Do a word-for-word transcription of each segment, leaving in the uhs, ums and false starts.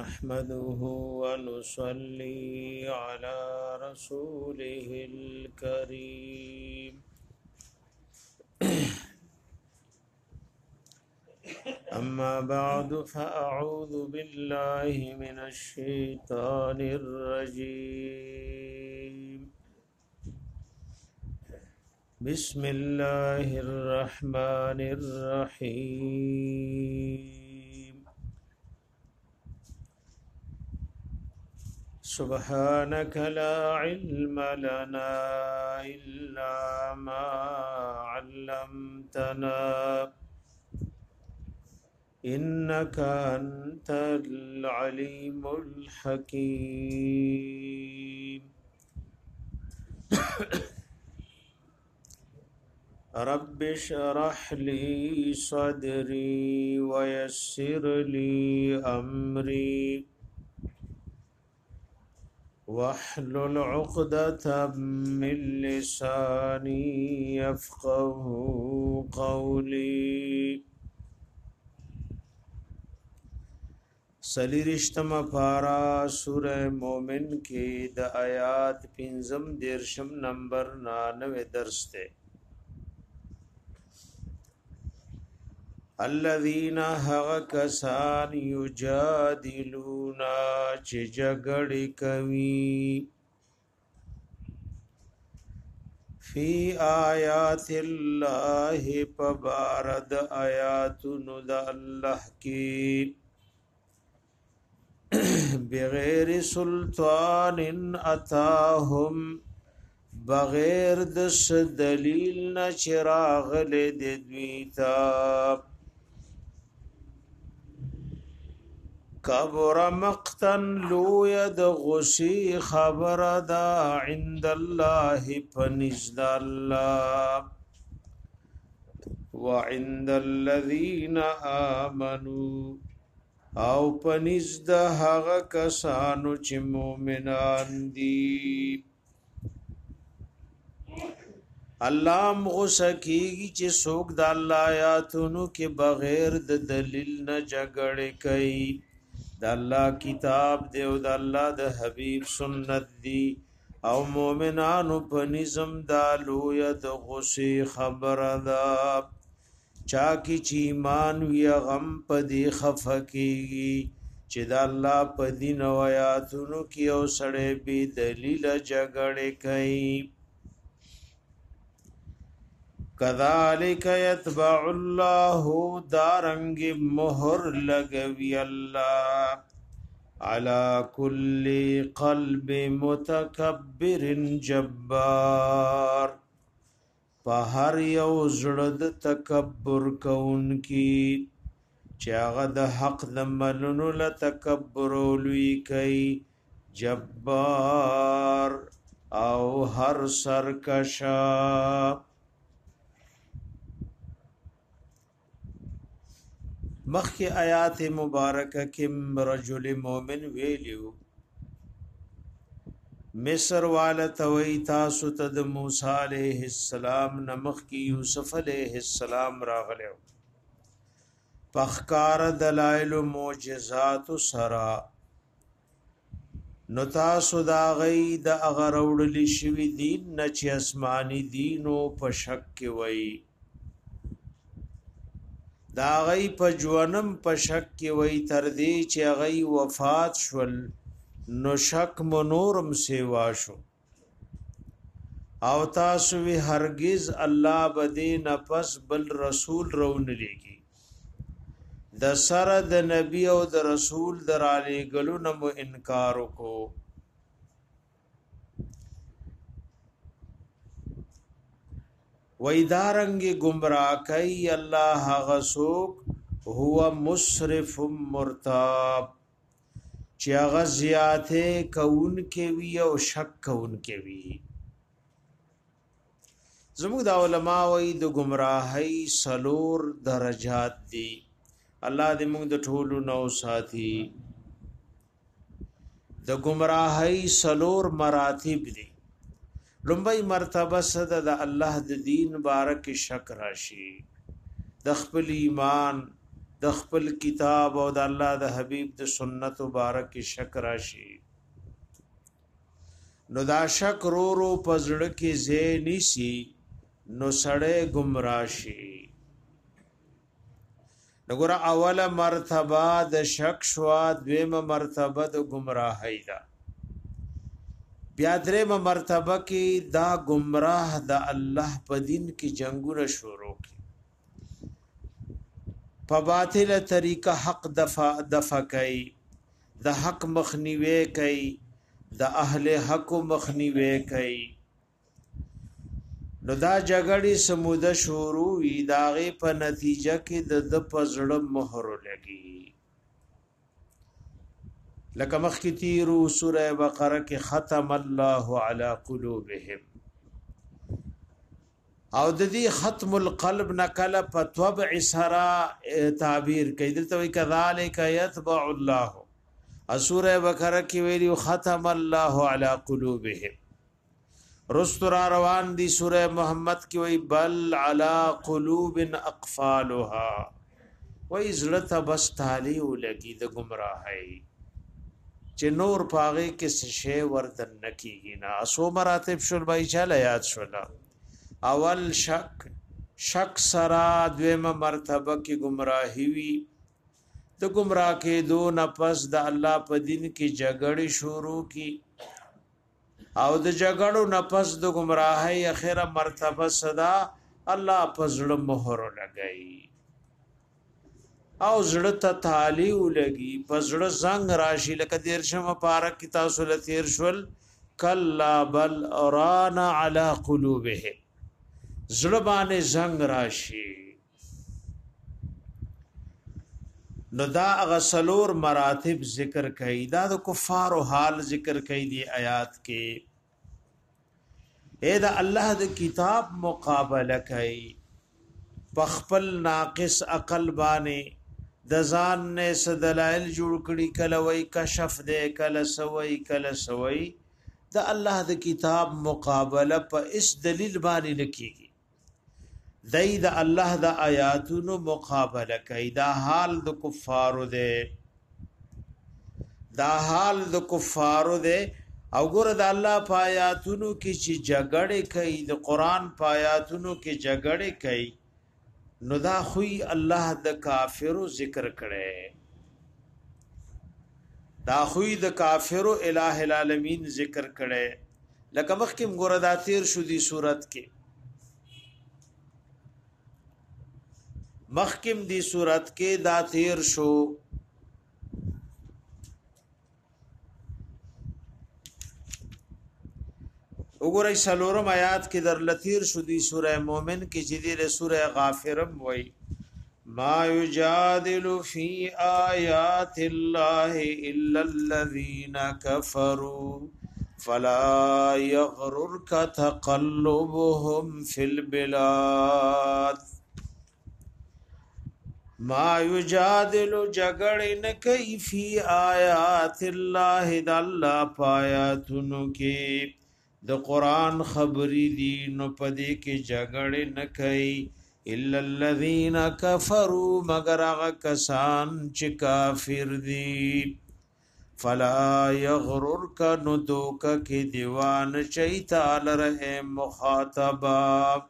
نحمده ونصلي على رسوله الكريم أما بعد فأعوذ بالله من الشيطان الرجيم بسم الله الرحمن الرحيم سبحانك لا علم لنا إلا ما علمتنا إنك أنت العليم الحكيم رب اشرح لي صدري ويسر لي أمري واحلل عقدة من لساني يفقه قولي سلیرشتم پارا سورہ مومن کی د آیات پنزم دیرشم نمبر نانوے درس تے الذین حق کسان یجادلونا چی جگڑی کوی فی آیات اللہ پبارد آیاتن دا اللہ کی بغیر سلطان اتاهم بغیر دس دلیل نا چراغ لے دویتا کبر مقتن لو ید غسی خبر دا عند اللہ پنزد اللہ وعند الذین آمنوا او پنیز دا هغه کسانو چې مومنان دي الله مغسکیږي چې څوک د الله آیاتونو کې بغیر د دلیل نه جګړه کوي د الله کتاب دی او د الله د حبیب سنت دی او مومنانو په نظم دالو یا د غسی خبر ده چاکی چی ایمان وی غم پدی خفقیگی چی دا اللہ پدی نویاتونو کی او سڑے بی دلیل جگڑے کئی کذالک یتبع اللہ دارنگ مہر لگوی اللہ علی کل قلب متکبر جبار په هر یو زړه د تکبر کوونکی چې هغه د حق د منلو له تکبر لوی کوي جبار او هر سرکشا مخی آیات مبارکه کې رجل مومن ویلیو مصر والتوی تاسو ته د موسی علیہ السلام نمخ کی یوسف علیہ السلام راغلو پخکار دلائل و معجزات سرا نو تاسو دا غی د اغر وړلی شوی دین نه چې اسماني دینو په شک کې وای دا غی په ژوندم په شک کې وای تر دې چې غی وفات شول نو شک منورم سیوا شو او تاسو وی هرگز الله بده نفس بل رسول رون لګي د سره د نبی او د رسول در علی گلو نمو انکار کو ویدارنګ گمراه کوي الله غسوک هو مسرف مرتاب چې هغه زیاته کون کې وی او شک کون کې وی زموږ د علماء وی د گمراهی سلور درجات دي الله دې موږ د ټولو نو ساتي د گمراهی سلور مراتب دي لومبای مرتبه صد د الله د دین بارک شک راشي د خپل ایمان د خپل کتاب او د الله د حبیب د سنت مبارک شک راشي نو دا شک رو رو پزړه کې زینی سی نو سړی گمراه شي نګور اوله مرتبه د شک شوا دویمه مرتبه د گمراهی دا بیا درېمه مرتبه کې دا گمراه د الله په دین کې جنگونه شروع کی په باطل طریقه حق دفع دفع کوي د حق مخنیوي کوي د اهل حق مخنیوي کوي نو دا جګړې سموده شروع وي داغه په نتیجه کې د د پزړه مهر لګي لکه مخکې تیرو سوره بقره کې ختم الله علی قلوبهم او د دې ختم القلب نکله په طبع سرا تعبیر کوي دلته وی کذالک یتبع الله سوره بقره کې ویلو ختم الله علی قلوبهم رستر روان دی سورہ محمد کی وی بل علی قلوب اقفالها وی زړه بس تالی ولګي د گمراهی چې نور پاغه کې شی وردن نکیږي نه اسو مراتب شول بای چاله یاد شول اول شک شک سرا دویمه مرتبه کې گمراهی وی د گمراه کې دو نفس د الله په دین کې جګړې شروع کی او د جګړو نفس د گمراهی اخره مرتبه صدا الله پزړه مهر لګئی او زړه ته تالی ولګي پزړه زنګ راشي لکه دیر شمه پارک کی تاسو له تیر شول کلا بل ارانا علی قلوبه زړه باندې زنګ راشي نو دا غسلور مراتب ذکر کړي دا د کفارو حال ذکر کړي دی آیات کې اے دا الله د کتاب مقابله کوي پخپل ناقص عقل باندې د ځان نه سدلایل جوړ کړي کله وای کشف دې کله سوي کله سوي د الله د کتاب مقابله په اس دلیل باندې نکېږي دای د الله د آیاتونو مقابله کوي دا حال د کفارو ده دا حال د کفارو ده او ګور د الله پایاتونو کې چې جګړې کوي د قران پایاتونو کې جګړې کوي نو دا خوې الله د کافرو ذکر کړي دا خوې د کافرو الٰه العالمین ذکر کړي لکه مخکې ګور د تیر شو دی صورت کې مخکې دی صورت کې دا تیر شو وګورئ سلورم آیات کې در لتیر شو دی سوره مومن کې چې دی سوره غافرم وای ما یجادل فی آیات الله الا الذين كفروا فلا يغررك تقلبهم في البلاد ما یجادل جګړې نه کوي فی آیات الله د الله پایاتونو کې د قران خبرې دي نو پدې کې جګړې نه کوي الا الذين كفروا مگر هغه کسان چې کافر دي فلا يغررك ندوك کې دیوان شیطان رحم مخاطبا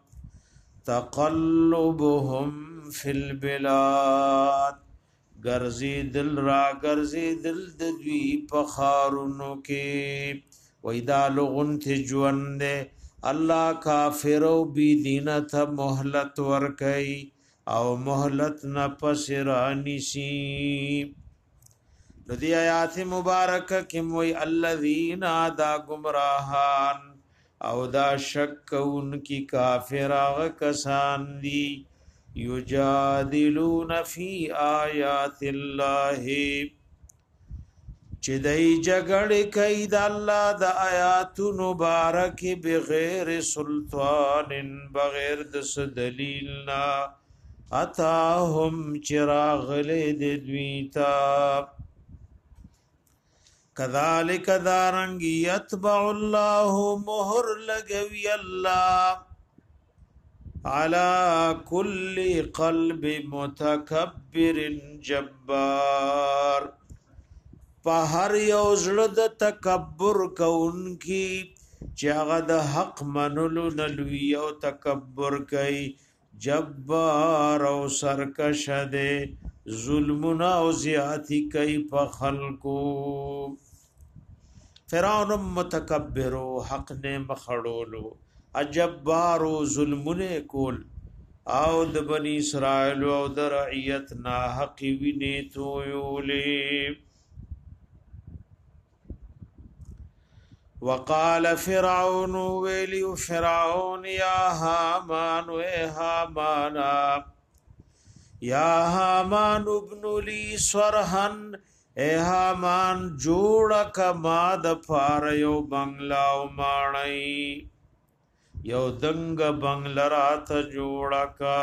تقلبهم في البلاد غرزي دل را غرزي دل د دوی په خارونو کې وېدا لغون ته ژوند الله کافر او بی دین ته مهلت ور کوي او مهلت نه پسرانی سی د دې آیات مبارکه کې وې الذین دا گمراهان او دا شک ان کی کافر هغه کسان دي یجادلون فی آیات الله چې دای جګړې کوي د الله د آیاتونو مبارک بغیر سلطان بغیر د دلیل نه اتاهم چراغ لید دویتا کذالک دارنګ یتبع الله مہر لګوي الله على كل قلب متکبر جبار په هر یو زړه د تکبر کوونکی چې هغه د حق منلو نه لوی او تکبر کوي جبار او سرکش دی ظلمنا او زیاتی کوي په خلقو فرعون متکبر حق نه مخړولو اجبار ظلمونه کول او د بنی اسرائیل او د رعیت نا حق ویني تو یولې وقال فرعون ویلی فرعون یا هامان و هامان یا هامان ابن لی صرحن اے هامان جوڑا کما د پار یو بنگلا او مانئی یو دنگ بنگلا رات جوڑا کا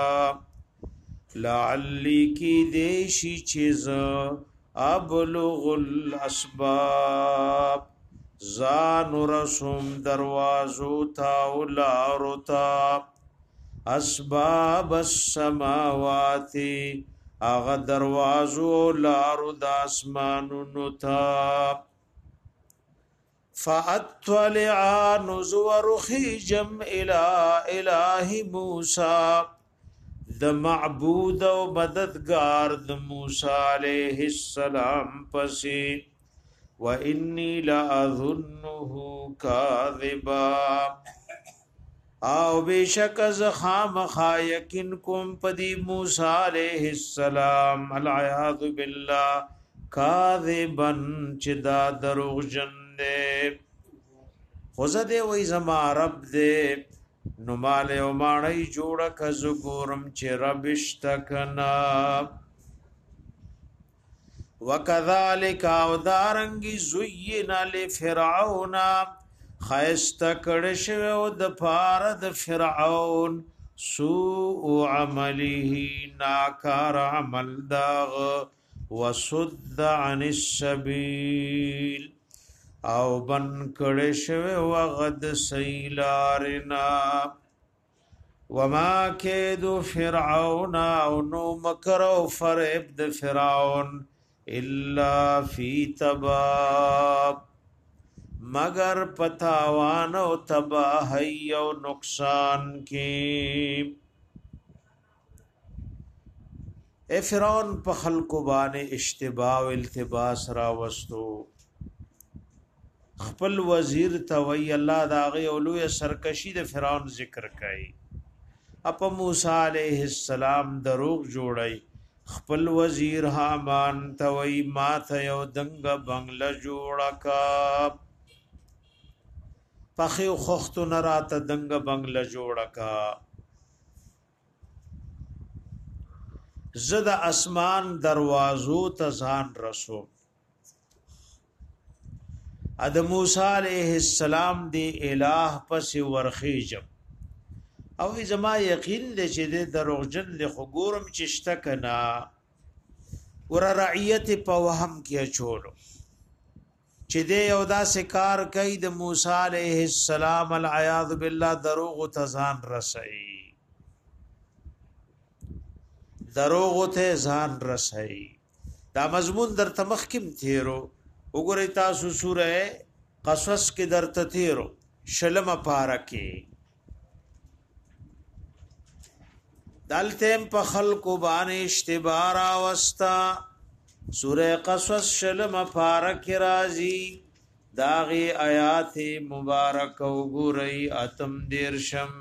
لعلی کی دیشی چیز ابلغ الاسباب زان رسوم دروازو تا اولارو تا اسباب السماوات اغا دروازو اولارو دا اسمانونو تا فاطلع نزور خیجم الى الہ موسی د معبود و مددگار د موسی علیہ السلام پسی وَإِنِّي لَأَظُنُّهُ كَاذِبًا او بیشک از خامخا یقین کوم پدی موسی علیہ السلام العیاذ بالله کاذبا چې دا دروغ جن دے خوزه دے وی زما رب دے نمال او مانی جوڑا کزو گورم چه ربشتکنا وکذالک او دارنگی زوینا لفرعون خیستکڑش و دپار د فرعون سوء عمله ناکار عمل داغ وصد عن السبیل او بن کڑش و غد سیلارنا وما کیدو فرعون او نو مکر و فرعب د فرعون الا فی تباب مگر پتاوان او تباہی او نقصان کی اے فرعون په خلق باندې اشتباه او التباس را وستو خپل وزیر توي الله داغه اولوی سرکشی د فرعون ذکر کړي اپ موسی علیہ السلام دروغ جوړي خپل وزیر حامان توي ما ته یو دنګ بنگله جوړه کا پخې خوخت نرات دنګ بنگله جوړه کا زد اسمان دروازو ته ځان رسو اد موسی علیہ السلام دی الہ پس ورخیجم او زما یقین دې چې د دروغجن له خګورم چشته کنا ور رعیت په وهم کې چولو چې دې یو داسې کار کوي د موسی علیہ السلام العیاذ بالله دروغ تزان رسئی دروغ ته ځان رسئی دا مضمون در تمخکم تیرو وګورئ تاسو سوره قصص کې درته تیرو شلمه پارکه دلتم په خلق باندې اشتبار اوستا سوره قصص شلم پارک رازی داغي آیات مبارک وګورئ اتم دیرشم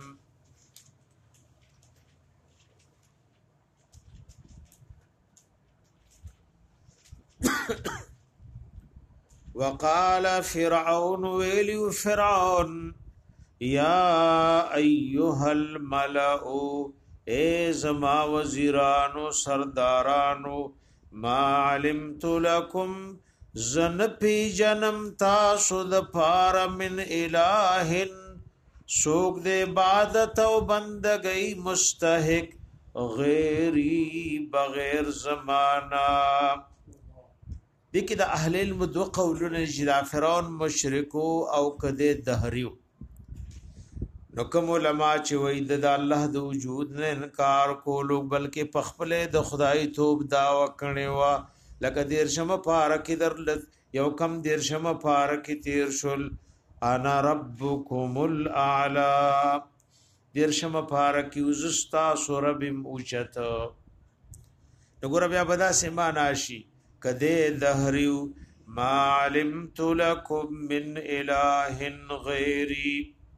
وقال فرعون ویلی فرعون یا ایها الملأ اے زما وزیرانو سردارانو ما علمت لکم زن پی جنم تاسو د پار من الہ سوک دے عبادت و بندگی مستحق غیری بغیر زمانہ دیکھ دا اہل علم دو قولون جدا فرعون مشرکو او کده دهریو نو کوم علما چې وای د الله د وجود نه انکار کولو بلکې په خپل د خدای توب داوا کړي وا لکه دیر شمه پارک در یو کم دیر شمه پارک تیر شل انا ربکم الاعلى دیر شمه پارک یوزستا سوربم اوچت نګور بیا بدا سیمانا شي کده دهریو ما علمت لكم من اله غیری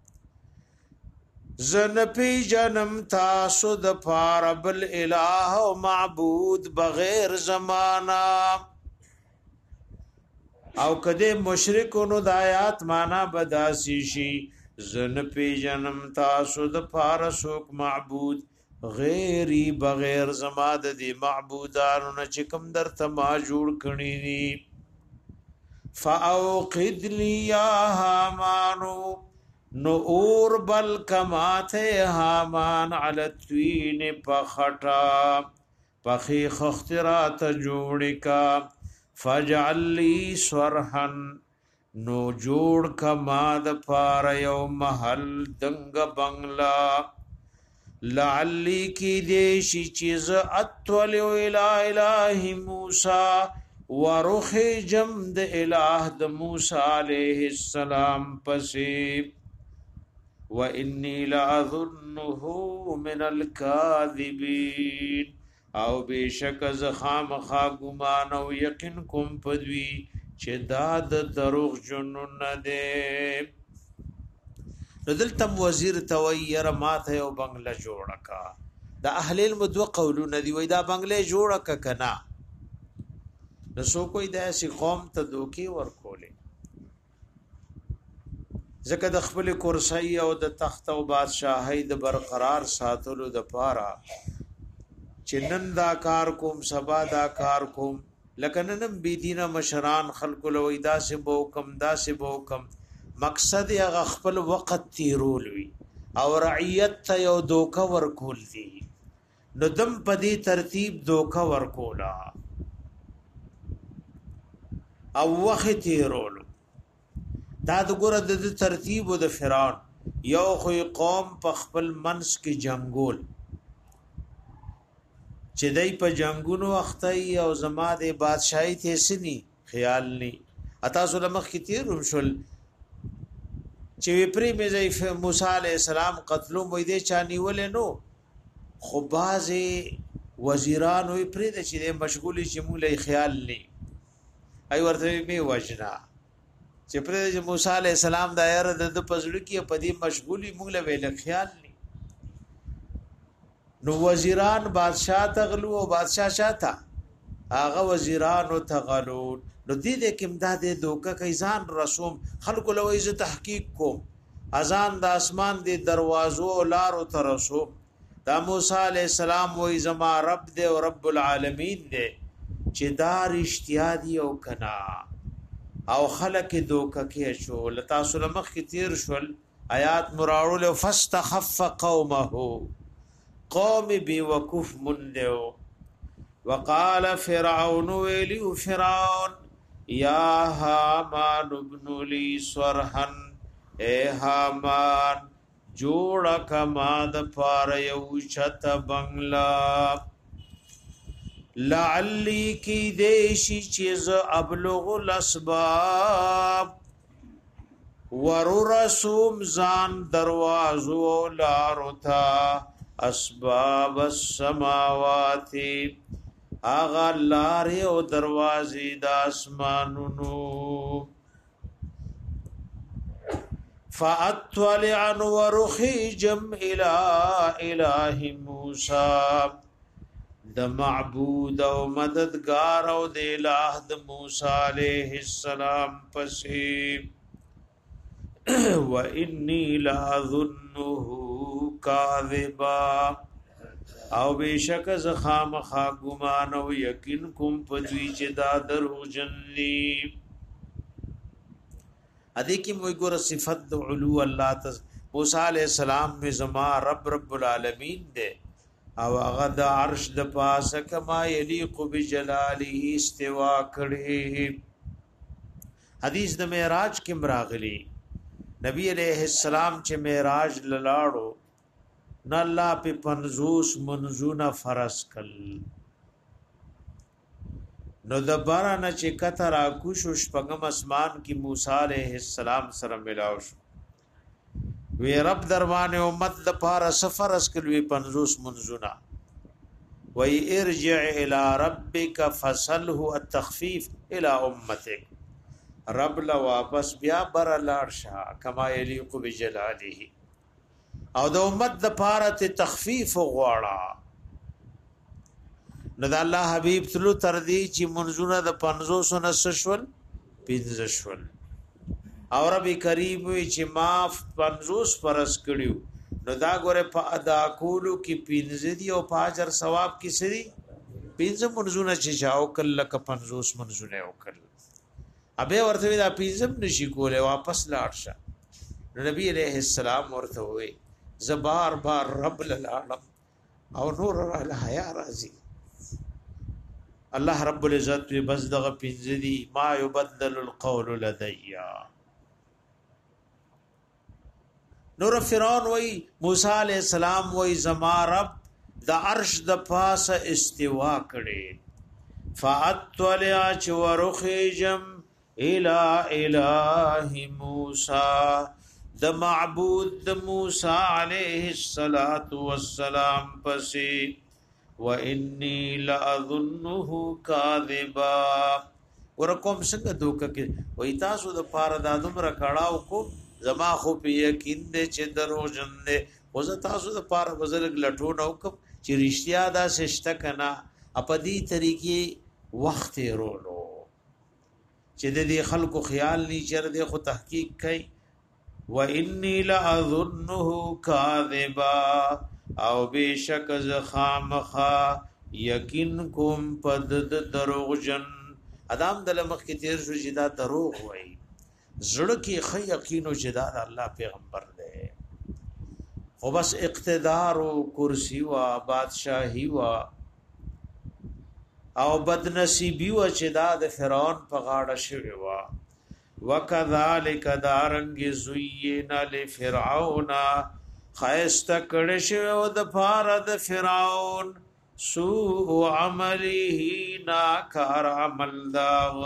زن پی جنم تاسو د پاربل الہ او معبود بغیر زمانہ او کده مشرکونو د آیات معنا بداسی شي زن پی جنم تاسو د پارسوک معبود غیری بغیر زما د دی معبودانو نه چکم در تما جوړ کړی ني فاوقد لي يا هامانو نو اور بل کماته هامان علی التوین پخټا پخی خخترات جوړ کا فجعل لی سرحن نو جوړ کما د پار یو محل دنګ بنگلا لعلی کی دیشی چیز اتول الی الہ موسی ورخ جمد الہ د موسی علیہ السلام پسی وَإِنِّي لَأَظُنُّهُ مِنَ الْكَاذِبِينَ او بیشک از خامخا گمان او یقین کوم پدوی چې دا د دروغ جنون نه ده دلتم وزیر تویر ماته او بنگله جوړه کا د اهل علم دو قولونه دی وای دا بنگله جوړه کا کنا نسو کوئی داسې قوم ته دوکي ورکولې ځکه د خپل کرسی او د تخت او بادشاہي د برقرار ساتلو د پاره چې نن دا کار کوم سبا دا کار کوم لکه ننم بی دینه مشران خلق لوی دا سه بو کم دا سه بو کم مقصد هغه خپل وخت تیرول وی او رعیت ته یو دوکه ورکول دي نو دم پدی ترتیب دوکه ورکولا او وخت تیرول دا د ګره د ترتیب او د فرعون یو خو قوم په خپل منس کې جنگول چې دای په جنگونو وختي او زما د بادشاہي ته سني خیال ني اتا سلمخ کې تیر شول چې پری مې موسی عليه السلام قتلو مې دې چاني ولې نو خو بازي وزیران وي پری د چې مشغولي چې مولې خیال ني ای ورته مې وجنا چې پر موسی علی السلام د ایر د پزړو کې په دې مشغولي موږ له ویل خیال ني نو وزیران بادشاہ تغلو او بادشاہ شاته هغه وزیران او تغلو نو دې دې کې امداد دوکه کیزان رسوم خلق له وایي تحقیق کو اذان د اسمان دې دروازو لارو ترسو دا موسی علی السلام وایي زما رب دې او رب العالمین دې چې دار اشتیادی او کنا او خلق دوکه کې شو لتا سلمخ کې تیر شول آیات مراړو له فاستخف قومه قوم بي وقف مندو وقال فرعون ويلي فرعون يا هامان ابن لي صرحا اے هامان جوړ کما د پار یو چت بنگلا لعلی کی دیشی چیز ابلغ الاسباب ورو رسوم زان دروازو لارتا اسباب السماوات آغا لاری او دروازی دا اسمانونو فأطلعن ورخیجم الى الہ موسیٰ د معبود او مددگار او د الہ د موسی علیہ السلام پسې و انی لاظنه کاذبا او بشک ز خامخا ګمان او یقین کوم پدوی چې دا دروژنلی ادي کی موږ ګور صفت د علو الله تعالی موسی علیہ السلام می زما رب رب العالمین دے او هغه د عرش د پاسه کما یلیق بجلاله استوا کړي حدیث د معراج کې مراغلی نبی علیہ السلام چې معراج لاړو نه الله په پنځوس منزونه فرض کړل نو د بارانه چې کتر اکوشو شپږم اسمان کې موسی علیہ السلام سره ملاو شو وی رب دروانه امت د پاره سفر اسکلوی پنځوس منزونه وی ارجع الى ربك فصله التخفيف الى امتك رب لا واپس بیا بر لارشا کما یلیق بجلاله او د امت د پاره ته تخفیف غواړه نو د الله حبیب تلو تر دی چې منزونه د پنځوس نه سشول پنځه شول او رب کریم وی چې ما پنځوس پرس کړیو نو دا ګوره په ادا کولو کې پنځه دی او په اجر ثواب کې سری پنځه منزونه چې جاو کله ک پنځوس منزونه وکړل ابه ورته دا پنځم نشي کوله واپس لاړ شه نبی علیہ السلام ورته وی زبار بار رب العالم او نور الحیا راضی الله رب العزت بس دغه پنځه دی ما يبدل القول لدیا نور فرعون وی موسی علیہ السلام وی زما رب د عرش د پاسه استوا کړي فاطلع چورخجم الى اله موسی د معبود د موسی علیہ الصلات والسلام پسې وانی لاظنه کاذبا ورکوم څنګه دوکه کې وای تاسو د پاره د ادم را کړهو کو زما خو په یقین دې چې درو جن دې او زه تاسو د پاره بزرګ لټو نو کوم چې رښتیا دا سشت کنا اپدی طریقې وخت رولو چې دې خلکو خیال ني چر دې خو تحقیق کوي وانی لاظنه کاذبا او بشک ز خامخا یقین کوم پد دروغ جن ادم د لمخ کې تیر شو چې دا دروغ وای زړه کې خې یقین او جدا الله پیغمبر دی خو بس اقتدار او کرسی وا بادشاہي وا او بدنصیبی و چې دا د فرعون په غاړه شوی وا وکذالک دارنګ زینا لفرعون خایست کړه شو د پاره د فرعون سوء عمله ناکار عمل داغ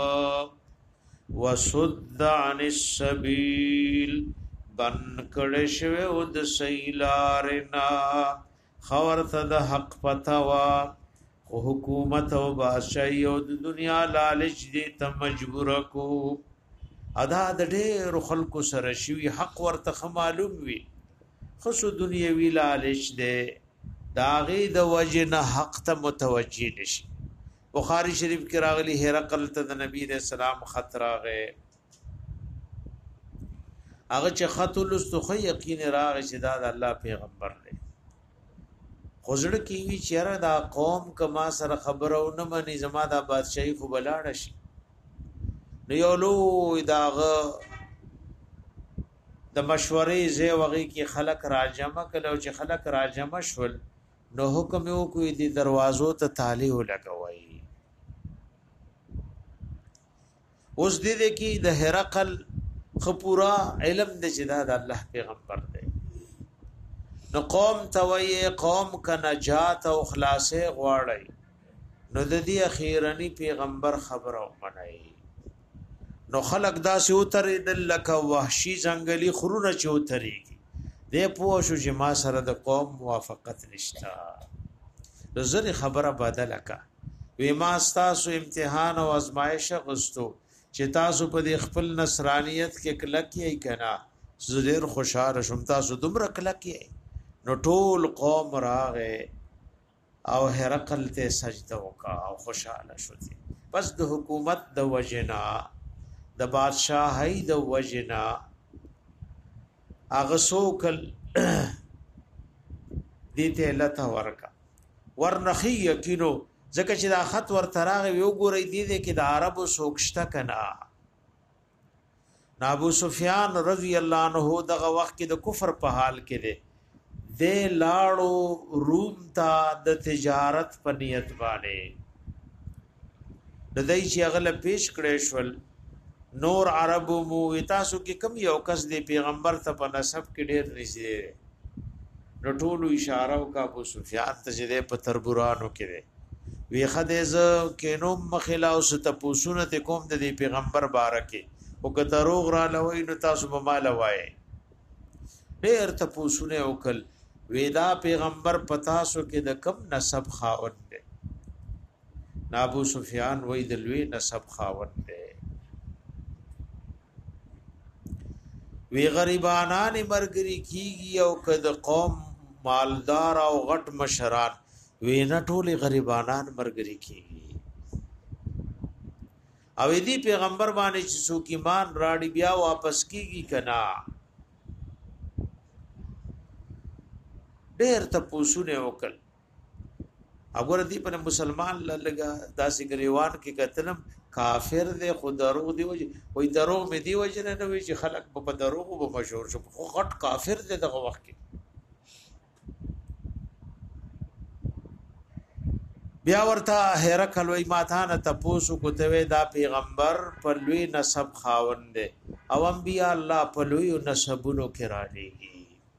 وصد عن السبيل بن کړه شو د سیلارنا خورته د حق پتاوا حکومت او بادشاہي او د دنیا لالچ دې ته مجبور کو ادا د ډېر خلکو سره شوی حق ورته معلوم وي خصو دنیوي لالچ دې داغي د وجنه حق ته متوجي نشي بخاری شریف کې راغلی هرقل ته د نبی رسول الله خطر راغې هغه چې خط لستخ یقین راغی چې دا د الله پیغمبر دی خوزړه کې وی چیرې دا قوم کما سره خبرو نه مني زما د بادشاہي خو بلاړ شي نو یو لو داغه د مشورې زی وغي کې خلق راجمه کلو چې خلق راجمه شول نو حکم یو کوي د دروازو ته تالی ولګوي اوس دې دې کې د هرقل خپورا علم د جداد الله پیغمبر دی نو قوم توي قوم کا نجات او خلاصې غواړي نو د دې اخیرنی پیغمبر خبرو منای نو خلق داسې اوترې د لکه وحشي ځنګلي خرونه چوتريږي دې پوه شو چې ما سره د قوم موافقت نشتا زری خبره بدل کا وی ما تاسو امتحان او ازمایش غستو چې تاسو په دې خپل نصرانیت کې کلکې کنا زړه خوشاله شوم تاسو دومره کلکې نو ټول قوم راغې او هرقل ته سجده وکا او خوشاله شو بس د حکومت د وجنا د بادشاہي د وجنا اغه سوکل دته لته ورکا ورنخي یقینو ځکه چې دا خط ورتراغه یو ګورې دي دي کې د عربو سوکشته کنا ابو سفیان رضی الله عنه دغه وخت کې د کفر په حال کې دي د لاړو روم ته د تجارت په نیت باندې د دای چې اغله پیش کړې شول نور عرب مو تاسو کې کم یو کس دی پیغمبر ته په نسب کې ډېر نږدې نو ټول اشاره او کا ابو سفیان ته دې په تربورانو کې دی وی خدیز کینو مخلا او ست پوسونه ته کوم د پیغمبر بارکه او که دروغ را لوي نو تاسو به مال وای ډېر ته پوسونه وکل ویدا پیغمبر پتا سو کې د کم نسب خاوند دی ابو سفیان وای د لوی نسب خاوند دی وی غریبانان مرګري کیږي او کد قوم مالدار او غټ مشران وی نه ټول غریبانان مرګري کیږي او دی پیغمبر باندې چې څوک ایمان راړي بیا واپس کیږي کنا ډېر ته پوسونه وکړ وګوره دی په مسلمان لګا داسې غریوان کې قتلم کافر دی خو دروغ دی وای دروغ می دی وجه نه وی چې خلق په دروغ به مشهور شو خو غټ کافر دی دغه وخت کې بیا ورته هرکل وای ماته نه تاسو کو ته دا پیغمبر په لوی نسب خاوند دی او انبیاء الله په لوی نسبونو کې را لېږي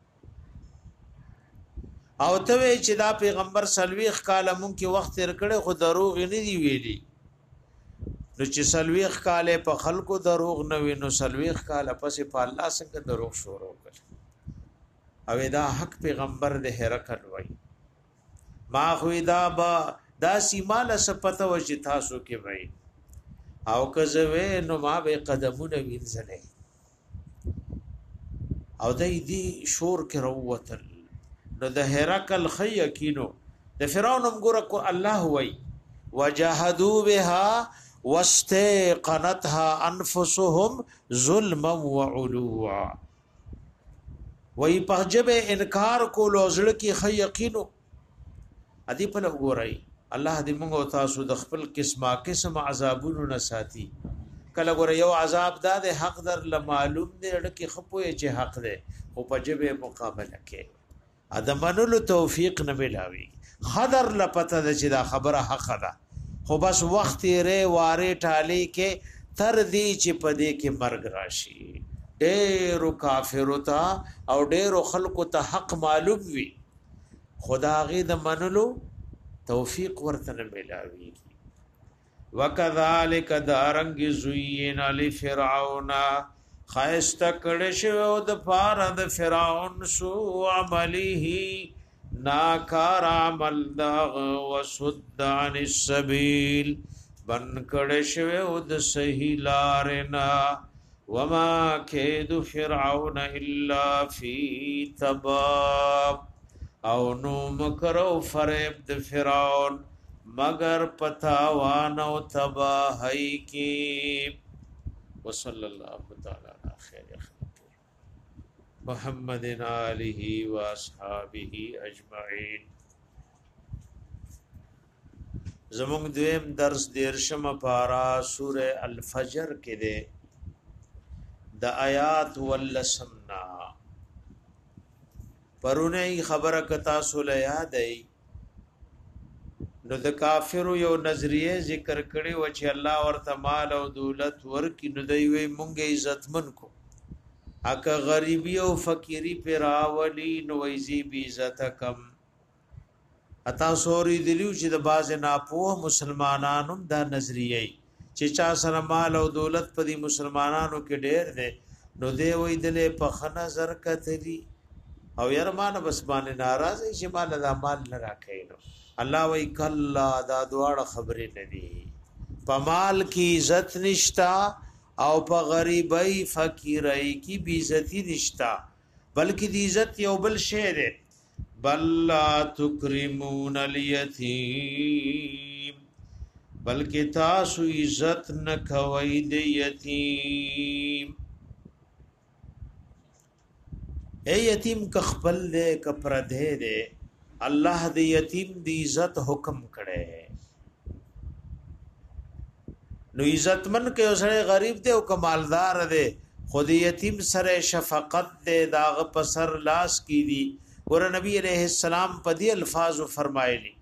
او ته چې دا پیغمبر سلويخ کاله مونږ کې وخت تر کړه خو دروغ نه دی ویلي نو چې سلويخ کاله په خلکو دروغ نه وینو سلويخ کاله پسې په الله څنګه دروغ شروع کړ او دا حق پیغمبر د هرکل وای ما خو دا با دا سیماله سپته و چې تاسو کې وای او کزوې نو ما به قدمونه وینځلې او دای دی شور کې روتل نو د هرکل خیکینو د فرعون مګره کو الله وای وجاهدوا بها واستيقنتها انفسهم ظلما وعلوا وای په جبه انکار کو لوزړ کی خیکینو ادي په وګورای الله دې موږ او تاسو د خپل قسمه قسم عذابونو نه ساتي کله ګور یو عذاب دا د حق در لمعلوم دی لکه خپوې چې حق دی او په جبه مقابله کې ادمنلو توفیق نه ملاوي خضر لپته د چې دا خبره حق ده خو بس وخت یې واره ټالي کې تر دې چې پدې کې مرګ راشي ډېر کافر وتا او ډېر خلکو ته حق معلوم وي خدا غي د منلو توفیق ورته نه ملاوي وکذالک دارنګ زوین علی فرعون خایست کړه شو د پار د فرعون سو عمله ناکار عمل دا وسد عن السبيل بن کړه شو د صحیح لارنا وما کید فرعون الا فی تباب او نو مکرو فریب د فرعون مگر پتاوان او تباہی کی وصلی اللہ تعالی علی خیر خلق محمد آلہ و اصحابہ اجمعین. زمونږ دویم درس دیرشم پارا سورہ الفجر کې ده د آیات ولسمنا پرونه خبره کتا سول یاد ای نو د کافرو یو نظریه ذکر کړي و چې الله ورته مال او دولت ورکی نو دی وی مونږه عزتمن کو اکه غریبی او فقيري پیراولی نو ایزی بی عزت کم اتا سوري دلیو چې د باز ناپوه مسلمانانو دا نظریه چې چا سره مال او دولت په دي مسلمانانو کې ډېر دي نو دی وی دله په خنه زر کتلی او يرمان بس باندې ناراض شي مال دا مال نه راکېنو الله وی کلا دا دواړه خبرې ندي په مال کی عزت نشتا او په غریبۍ فقیرۍ کی بی عزتی نشتا بلکې د عزت یو بل شی دی بل لا تکرمون الیتیم بلکې تاسو عزت نه کوي د یتیم اے یتیم ک خپل دے ک پردے دے الله دې یتیم دی عزت حکم کړي نو عزتمن کې اوسره غریب دی او کمالدار دی خود یتیم سره شفقت دے داغ پسر لاس کی دی ور نبی علیہ السلام په دې الفاظ فرمایلی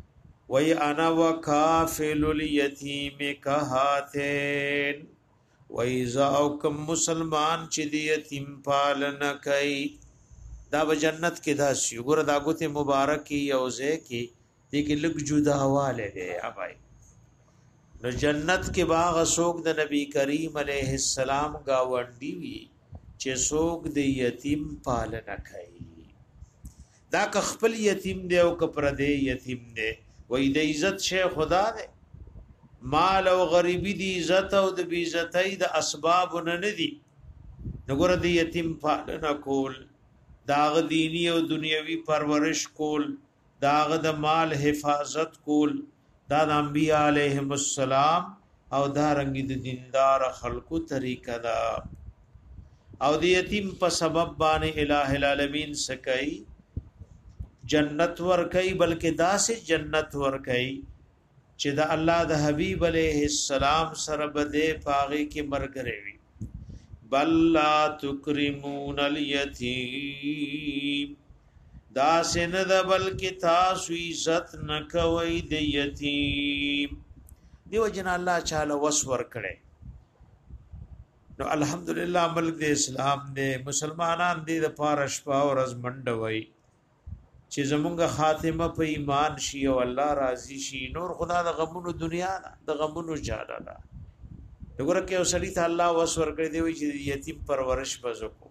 وی انا وکافل الیتیم کهاتین وایذا او کم مسلمان چې دی یتیم پالنه کوي دا به جنت کې دا شي ګوره دا ګوته مبارکي یوزه کې دې کې لګ جدا حواله دی ابای نو جنت کې باغ سوق د نبی کریم علیه السلام گاونډي وی چې سوق د یتیم پالنه کوي دا که خپل یتیم دی او که پر دی یتیم دی وای د عزت شی خدا دی مال او غریبی دی عزت او د بی عزتۍ د اسباب نه ندي نګور دی یتیم پالنه کول داغ دینی او دنیوي پرورش کول داغ د مال حفاظت کول دا د انبیاء علیهم السلام او دا رنگ د دیندار خلقو طریقه دا او د یتیم په سبب باندې الٰه العالمین سکای جنت ور کوي بلکې داسې جنت ور کوي چې د الله د حبیب علیه السلام سره بده پاغي کې مرګره وي بل لا تکرمون الیتیم دا سن د بلکې تاسو عزت نکوي د یتیم دیو جن الله تعالی وسور کړي نو الحمدلله ملک د اسلام دې مسلمانان دې د پارش پاو رز منډوي چې زمونږه خاتمه په ایمان شي او الله راضي شي نور خدا د غمونو دنیا د غمونو جاله ده وګوره کې اوسړي ته الله وسور کړی دی چې یتیم پرورش بزکو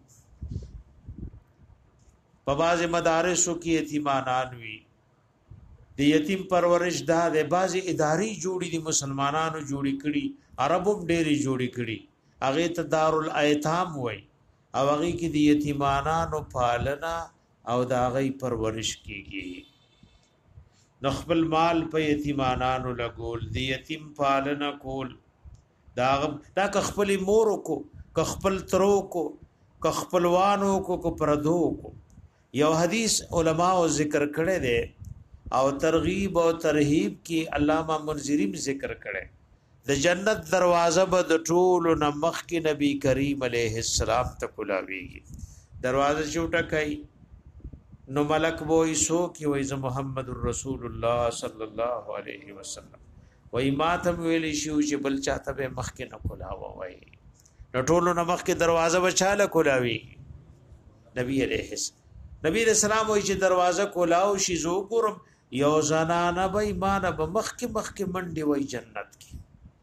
په باز مدارسو کې یتیمانان وي د یتیم پرورش دا د بازي اداري جوړي دي مسلمانانو جوړي کړي عربو ډېری جوړي کړي هغه ته دارالایتام وای او هغه کې د یتیمانانو پالنه او دا غي پرورش کیږي نو خپل مال په یتیمانانو لګول دی یتیم پالنه کول دا دا خپل مور کو خپل ترو کو خپلوانو کو کو پردو کو یو حدیث علماء ذکر کړي دي او ترغیب او ترهیب کی علامہ منذری ذکر کړي د جنت دروازه به د ټول نمخ کی نبی کریم علیه السلام ته کولاویږي دروازه چوټه کوي نو ملک وای سو کی وای ز محمد رسول الله صلی الله علیه وسلم وای ماتم ویلی شو چې بل چاته به مخ کې نه کولاو وای نو ټول نمخ کی دروازه بچاله کولاوي نبی علیه نبی رسول الله وای چې دروازه کولاو شي زو ګورم یو زنانه به ایمان به مخ کې مخ کې منډي وای جنت کې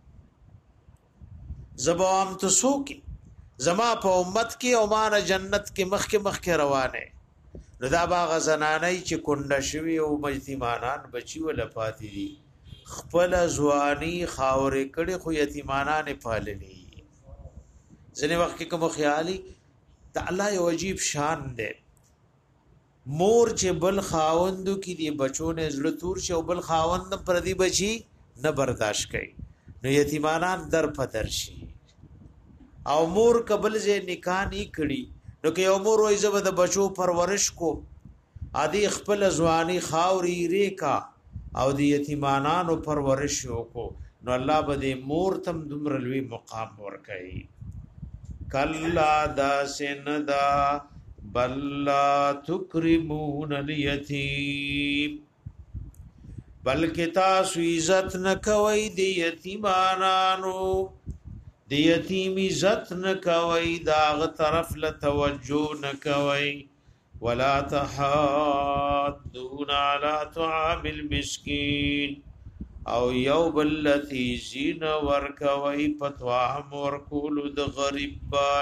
زبوام تو سو کی زما په امت کې او مان جنت کې مخ کې مخ کې روانه نو دا باغ زنانای چې کونډه شوی او یتیمانان بچي ول پاتې دي خپل ځواني خاورې کړي خو یتیمانان پاللي ځنه وخت کې کوم خیالي ته الله یو عجیب شان دی مور چې بل خاوندو کې دی بچو نه زړه تور شي او بل خاوند پر دی بچي نه برداشت کوي نو یتیمانان در پدر شي او مور قبل زه نکاح نه کړي نو کې امور وای زبد بچو پرورش کو ادي خپل ځواني خاوري ریکا او د یتیمانانو پرورش کو نو الله بده مور تم دمرلوي مقام ورکړي کلا دا سندا بل لا تکرمون الیتیم بلکې تاسو عزت نه کوي د یتیمانانو د یتیم عزت نه کوي داغه طرف له توجه نه کوي ولا تحاضون على طعام المسكين او یو بلتی زین ور کوي پتوام ور کول د غریب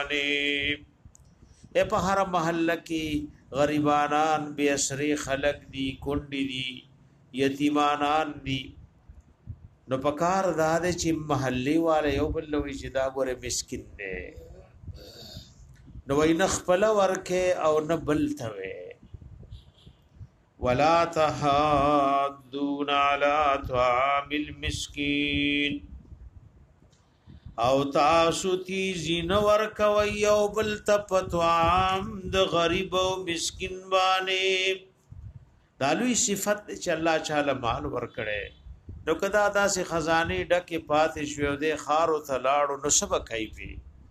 باندې په هر محله کې غریبانان بے اسری خلق دي کونډي دي یتیمانان دي نو پکار داد چې محلي والے یو بل وی چې دا ګوره مسکین دی نو وین خپل ورکه او نه بل ثوي ولا تحاضون على طعام المسكين او تاسو تی زین ورکوي یو بل تپتوام د غریب او مسکین باندې دالوی صفت چې الله تعالی مال ورکړي نو کدا داسې خزانه ډکه پاتې شوی د خارو تلاړو نو سبا کوي پی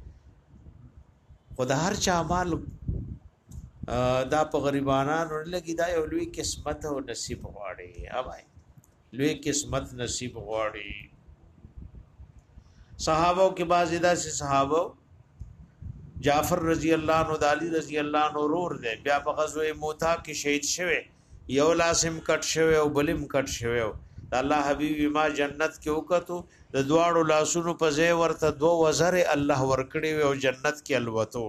خدای هر چا مال دا په غریبانو لګي دا یو لوی قسمت او نصیب غواړي اوبای لوی قسمت نصیب غواړي صحابه کې بعضی داسې صحابه جعفر رضی الله عنه د علي رضی الله عنه ورور دی بیا په غزوه موتا کې شهید شوه یو لاسم کټ شوه او بلم کټ شوه د الله حبیب ما جنت کې وکړو د دواړو لاسونو په ځای ورته دو وزر الله ورکړي او جنت کې الوتو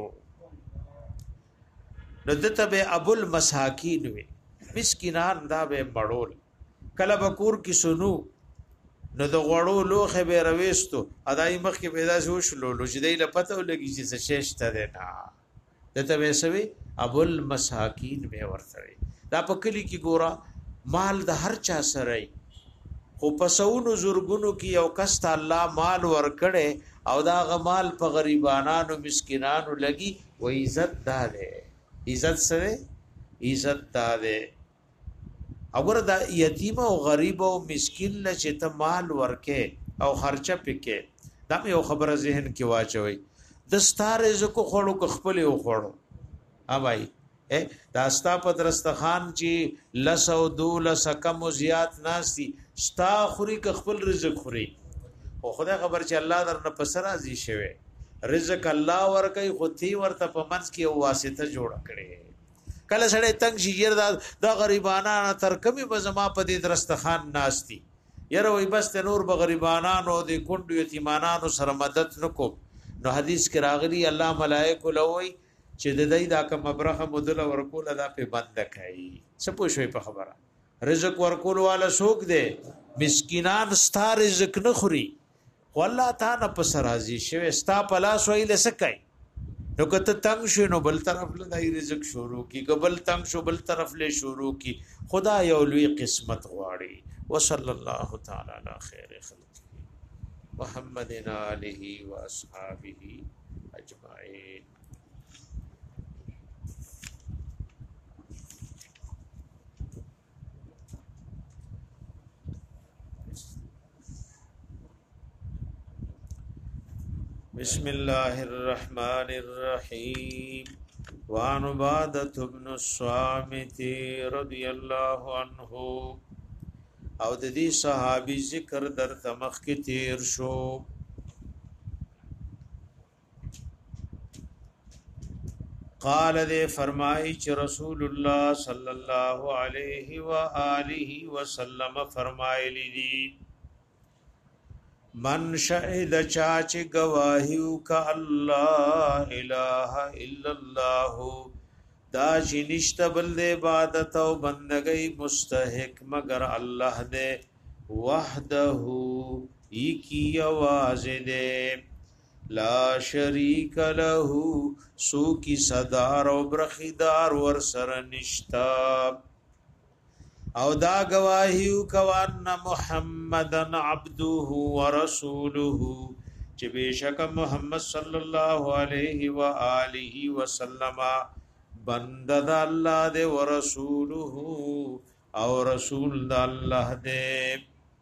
نو دته به ابو المساکین وي مسکینان دا به مړول کله بکور کې سنو نو د غړو لوخه به رويستو اداي مخ کې پیدا شو شلو لو چې دای له پته ولګي چې شیشته ده نه دته به سوي ابو المساکین به ورته دا په کلی کې ګورا مال د هر چا سره خو پسونو زورګونو کې یو کس ته الله مال ورکړي او دا غمال په غریبانو مسکینانو لګي و عزت ده عزت سره عزت ده اگر دا یتیم او غریب او مسکین له چې ته مال ورکې او خرچه پکې دا یو خبره ذهن کې واچوي د ستاره زکو خړو خپل یو خړو ها بھائی اے داستا په درستخان چې لس او دولس کم او زیات ناسي ستا خوري ک خپل رزق خوري او خدای خبر چې الله درنه پس راضي شوی رزق الله ورکي خو تی ورته په منځ کې واسطه جوړ کړي کله سړی تنگ شي دا د غریبانو تر کمی به زما په دې درستخان ناشتي یره وای بس ته نور به غریبانو د کندو یتیمانو سره مدد نکو نو حدیث کې راغلی الله ملائکه لوي چې د دې دا کوم برخه مدل ورکول دا په بند کوي څه پوښوي په خبره رزق ورکول والا شوق دی مسکینان ستا رزق نه خوري والله تعالی په سرازي شوی ستا په لاس ویل سکای نو کته تنگ شو نو بل طرف له دای رزق شروع کی قبل تنگ شو بل طرف له شروع کی خدا یو لوی قسمت غواړي وصلی الله تعالی علی خیر خلق محمد علیه و اصحابہ اجمعین بسم الله الرحمن الرحيم وعن عبادة بن الصامت رضي الله عنه او د دې صحابي ذکر در تمخ کې تیر شو قال دې فرمایي چې رسول الله صلی الله علیه و آله وسلم فرمایلی دي من شهد چاچ گواهیو کا اللہ الہ الا اللہ دا چنشت بل عبادت و بندگی مستحق مگر اللہ دے وحدہو ایکی آواز دے لا شریک لہو سو کی صدار و برخیدار ورسر نشتاب او دا گواهیو کوان محمدن عبده ورسوله چې بشک محمد صلی الله علیه و آله وسلم بنده د الله دے ورسوله او رسول د الله دے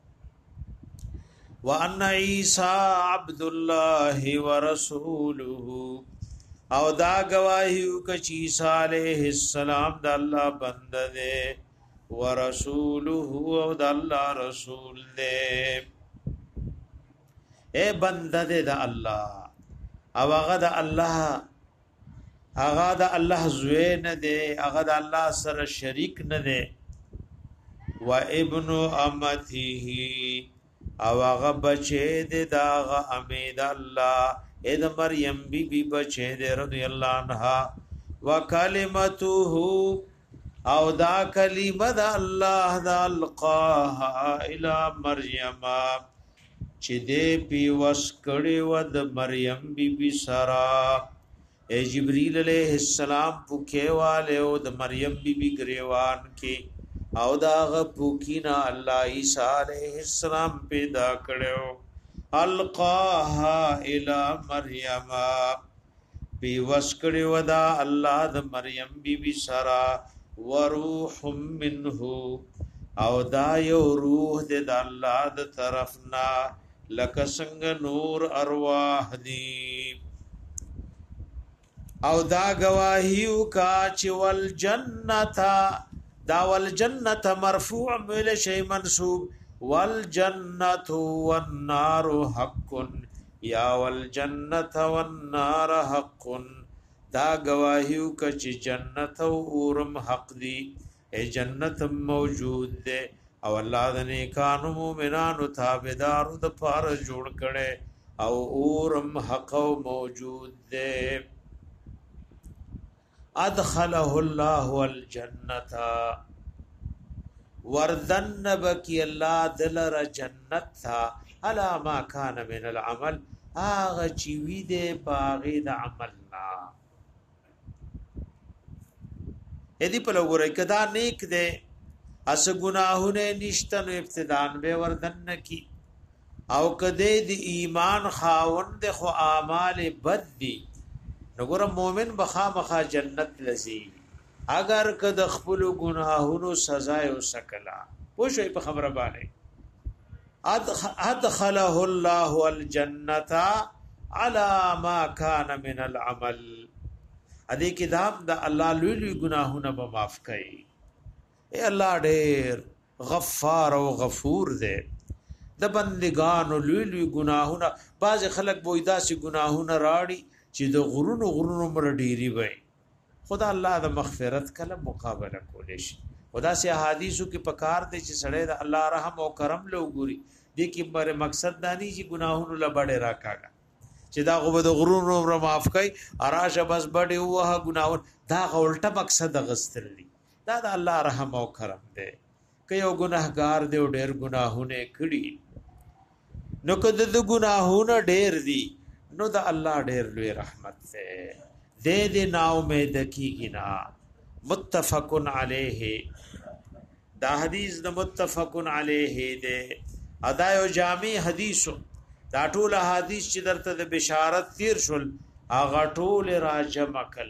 وان عیسی عبد الله ورسوله او دا گواهیو ک چې عیسی علیہ السلام د الله بنده دے ورسوله او د الله رسول دې اے بنده دې د الله او هغه د الله هغه د الله زوی نه دې هغه د الله سره شریک نه دې و ابن امته او هغه بچی دې دا هغه امید الله اې د مریم بی بی بچی دې رضی الله عنها وکلمته او دا کلمه دا الله دا القاها الى مریم چې دې پی وسکړې و د مریم بی بی سرا اے جبرائیل علیہ السلام پوکې والے او د مریم بی بی گریوان کې او دا غ پوکینا الله عیسی علیہ السلام پیدا کړو القاها الى مریم پی وسکړې و دا الله د مریم بی بی سرا وروح منه او دا یو روح د الله د طرفنا لکه څنګه نور ارواح دی او دا گواهیو کا چې ول جنت دا ول جنت مرفوع مل شی منصوب ول جنت والنار حق یا والجنت والنار حق دا گواهیو کچ جنت او اورم حق دی اے جنت موجود دے او الله د نیکانو مومنانو تابعدارو د پاره جوړ کړي او اورم حق موجود دے ادخله الله الجنه وردن بکی الله دلر جنت تھا الا ما کان من العمل اغه چی وی دے باغی د عملنا ادی په لګورای کدا نیک دے اس گناہونه نشتن ابتدان به وردن کی او کده دی ایمان خاوند خو اعمال بد دی نګور مومن بخا مخا جنت لذی اگر کد خپل گناہونو سزا او سکلا پوښې په خبره باندې ادخله الله الجنه على ما كان من العمل ادي کتاب د الله لوی لوی گناہونه به معاف کړي اے الله ډېر غفار او غفور دے د بندگانو لوی لوی گناہونه باز خلق بویدا سي گناہونه راړي چې د غرونو غرونو مر ډيري وي خدا الله د مغفرت کله مقابله کولې شي خدا سي احادیثو کې پکار دي چې سړی د الله رحم او کرم له وګوري دي کې بر مقصد دانی چې گناہونو لبړې راکاګه چې دا غو د غرونو ور معاف کړي اراشه بس بډې وه گناہون دا غولټه مقصد غستل دي دا د الله رحم او کرم دی که یو ګناهګار دی او ډېر ګناهونه کړي نو کده د ګناهونه ډېر دي نو د الله ډېر لوی رحمت دی دې دې نا امید کیږي نا متفقن علیه دا حدیث د متفقن علیه دی ادا یو جامع حدیثو دا ټول حدیث چې درته د بشارت تیر شول اغه ټول راجمع کل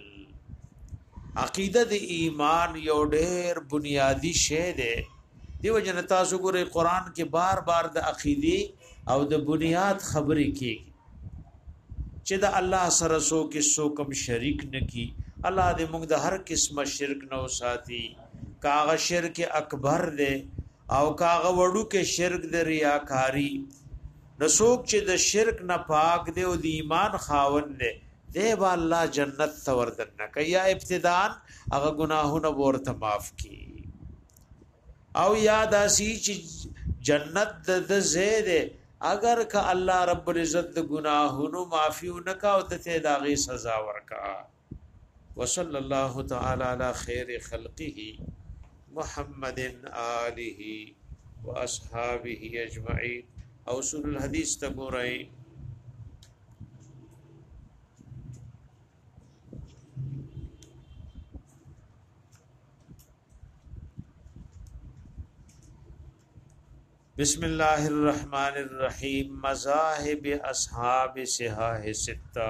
عقیده د ایمان یو ډېر بنیادی شی دی دیو جن تاسو ګورئ قران کې بار بار د عقیده او د بنیاد خبرې کیږي چې د الله سره سو کې سو کم شریک نکی الله دې موږ د هر قسمه شرک نو ساتي کاغه شرک اکبر دی او کاغه وړو کې شرک د ریاکاری نسوک چې د شرک نه پاک دی او د ایمان خاوند دی دی با الله جنت توردن کیا ابتدان هغه گناهونه ورته معاف کی او یاد اسی چې جنت د زیده اگر که الله رب العزت د گناهونو معافی ونکا او ته داغي سزا ورکا وصلی الله تعالی علی خیر خلقه محمد آله واصحابه اجمعین او اصول الحدیث تګورئ بسم الله الرحمن الرحیم مذاهب اصحاب صحاح سته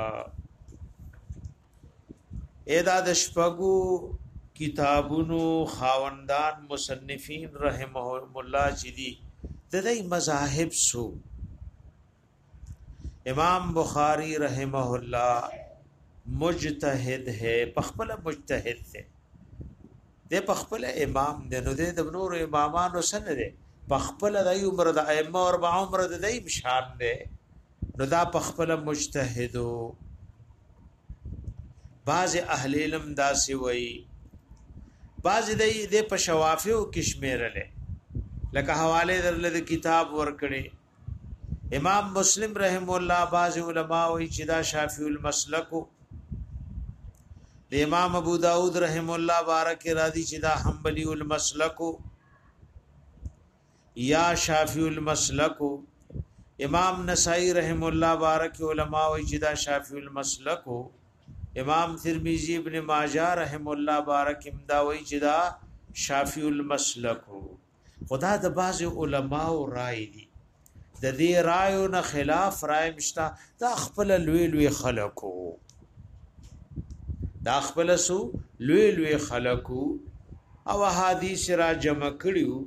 ادا د شپغو کتابونو خاوندان مصنفین رحمهم الله چې دي د دې مذاهب سو امام بخاری رحمه الله مجتهد ہے پخپل مجتهد ہے د پخپل امام د نو د نور امامانو سن دي پخپل د عمر د ائمه او اربع عمر د دی شان ده نو دا پخپل مجتهدو بعض اهل علم دا سی وای بعض د د په شوافیو کشمیرله لکه حواله درل د کتاب ورکړي امام مسلم رحم الله بعض علما وای چې دا شافعی المسلک د امام ابو داود رحم الله بارک راضی چې دا حنبلی المسلک یا شافعی المسلک امام نسائی رحم الله بارک علماء و اجدا شافعی المسلک امام ترمذی ابن ماجه رحم الله بارک امدا و اجدا شافعی المسلک خدا د باز علماء رائے دي د دې رائے نه خلاف رائے مشتا دا خپل لوی لوی خلقو دا خپل سو لوی لوی خلقو او حدیث را جمع کړیو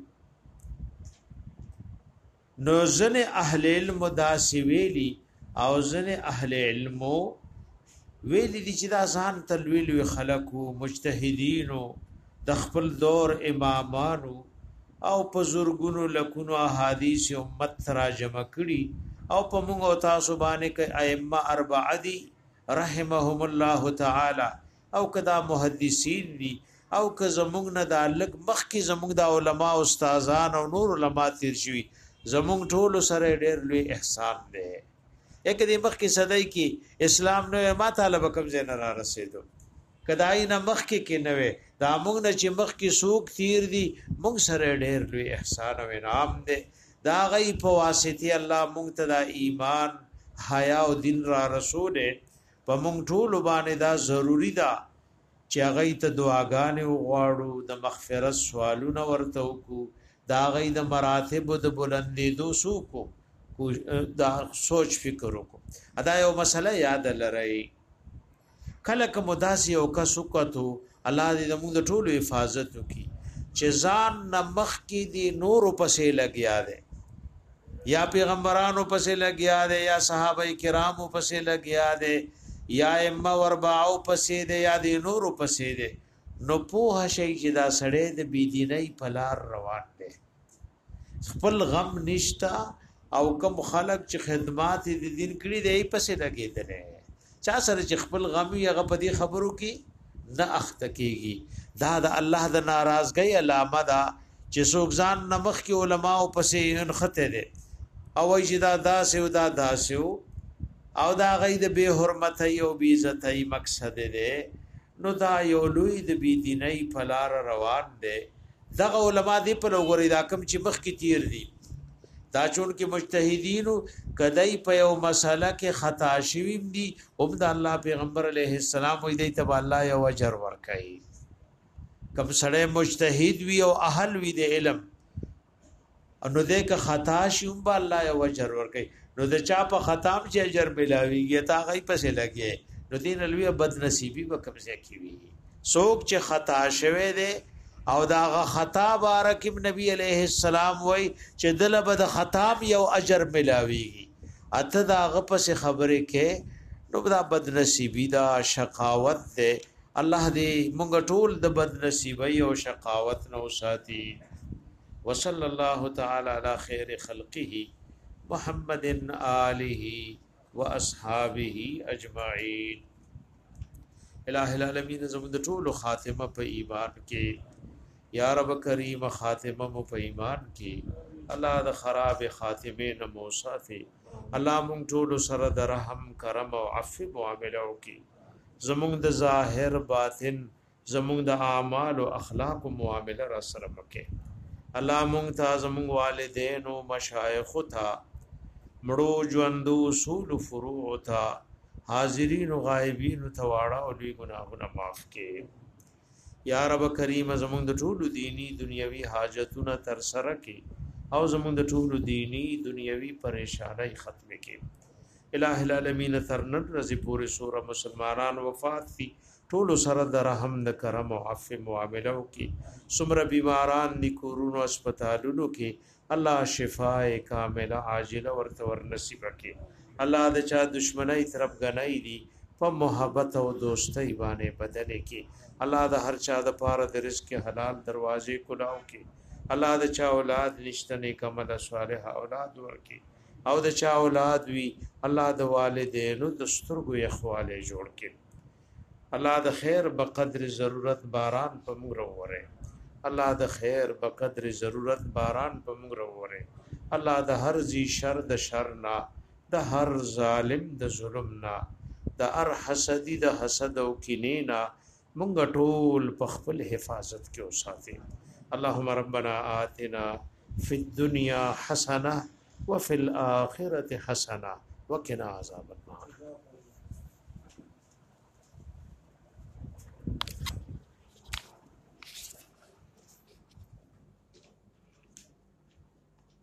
نو زن اهل علم داسی ویلی او زن اهل علم ویلی دی چې دا ځان تلویل خلقو مجتهدینو د خپل دور امامانو او په زورګونو لکونو احادیث امت را جمع کړي او په موږ او تاسو باندې کې ائمه اربعه دي رحمهم الله تعالی او کدا محدثین دي او که زموږ نه د لګ مخ کې زموږ د علما او استادان او نور علما تیر شوي زموږ ټول سره ډېر لوی احسان دی یک دې مخ کې صدای کې اسلام نو ما طالب کم زین را رسیدو کداای نه مخ کې کې نوې دا موږ نه چې مخ کې سوق تیر دي موږ سره ډېر لوی احسان او انعام دی دا غي په واسطه الله موږ ته د ایمان حیا او دین را رسول په موږ ټول باندې دا ضروری ده چې هغه ته دعاګانې وغواړو د مغفرت سوالونه ورته وکړو دا غي د مراتب د بلندېدو سو کو دا سوچ فکر وکړو ادا یو مسله یاد لرئ کله کوم داسې او کسو کتو الله دې موږ د ټولو حفاظت وکړي چې ځان نمخ کې دي نور پسې لګیا دي یا پیغمبرانو پسې لګیا دي یا صحابه کرامو پسې لګیا دي یا ائمه ورباو پسې دي یا دي نور پسې دي نو په شي چې دا سړې د بيدینۍ په لار روان دي خپل غم نشتا او کوم خلق چې خدمات دي دین کړی دی پسې لګیدل چا سره چې خپل غم یې غ په دې خبرو کې نه اخته کیږي دا د الله د ناراضګۍ علامه ده چې څوک ځان نمخ کې علما او پسې انخته دي او چې دا داسې او دا داسې او دا غي د به حرمت او بی عزت مقصد دی نو دا یو لوی د بی دیني پلار روان دی دغه علما دی په لوري دا کم چې مخ کې تیر دي دا چون کې مجتهدین کدی په یو مسله کې خطا شویم دي او د الله پیغمبر علیه السلام وي دی ته الله یو اجر ورکړي کم سړی مجتهد وی او اهل وی د علم نو دې که خطا شوم به الله یو اجر ورکړي نو د چا په خطام چې اجر ملاويږي تا غي پسې لګي نو دین لوی بد نصیبی به کمزه کیوي څوک چې خطا شوه دي او دا خطا بارکم نبی علیہ السلام وای چې دل بد خطاب یو اجر ملاويږي اته دا غپس خبره کې نو دا بد نصیبی دا شقاوت ده الله دې مونږ ټول د بد نصیبی او شقاوت نو ساتي وصلی الله تعالی علی خیر خلقه محمد آله واصحابه اجمعین الہ العالمین زموږ ټول خاتمه په ایمان کې یا رب کریم خاتمه مو په ایمان کې الله د خراب خاتمه نه مو ساتي الله مونږ ټول سره د رحم کرم او عفو معاملو کې زموږ د ظاهر باطن زموږ د اعمال او اخلاق او معامله را سره مکه الله مونږ ته زموږ والدین او مشایخ ته مړو ژوندو اصول فروع ته حاضرین او غایبین ته واړه او لوی ګناهونه معاف کړي یا رب کریم زموږ د ټولو دینی دنیوي حاجتونه تر سره کړي او زموږ د ټولو دینی دنیوي پریشانای ختم کړي الہ العالمین تر نن ورځې پورې سوره مسلمانان وفات دي ټول سره د رحم د کرم او عفو معاملو کې سمره بیماران دي کورونو هسپتالونو کې الله شفای کامله عاجله ورته ور نصیب کړي الله د چا دشمنی طرف غنۍ دي په محبت او دوستۍ باندې بدل کړي الله د هر چا د پاره د رزق حلال دروازې کلاو کې الله د چا اولاد نشته نیک عمل صالح اولاد ورکړي او د چا اولاد وی الله د والدینو د سترګو یخواله جوړ کړي الله د خیر بقدر ضرورت باران په موږ وروره الله د خیر بقدر ضرورت باران په موږ وروره الله د هر ذی شر د شر نه د هر ظالم د ظلم نه د هر حسدی د حسد او کینینا موږ ټول په خپل حفاظت کې اوساتې اللهم ربنا آتنا فی الدنيا حسنه وفي الاخره حسنه وقنا عذاب النار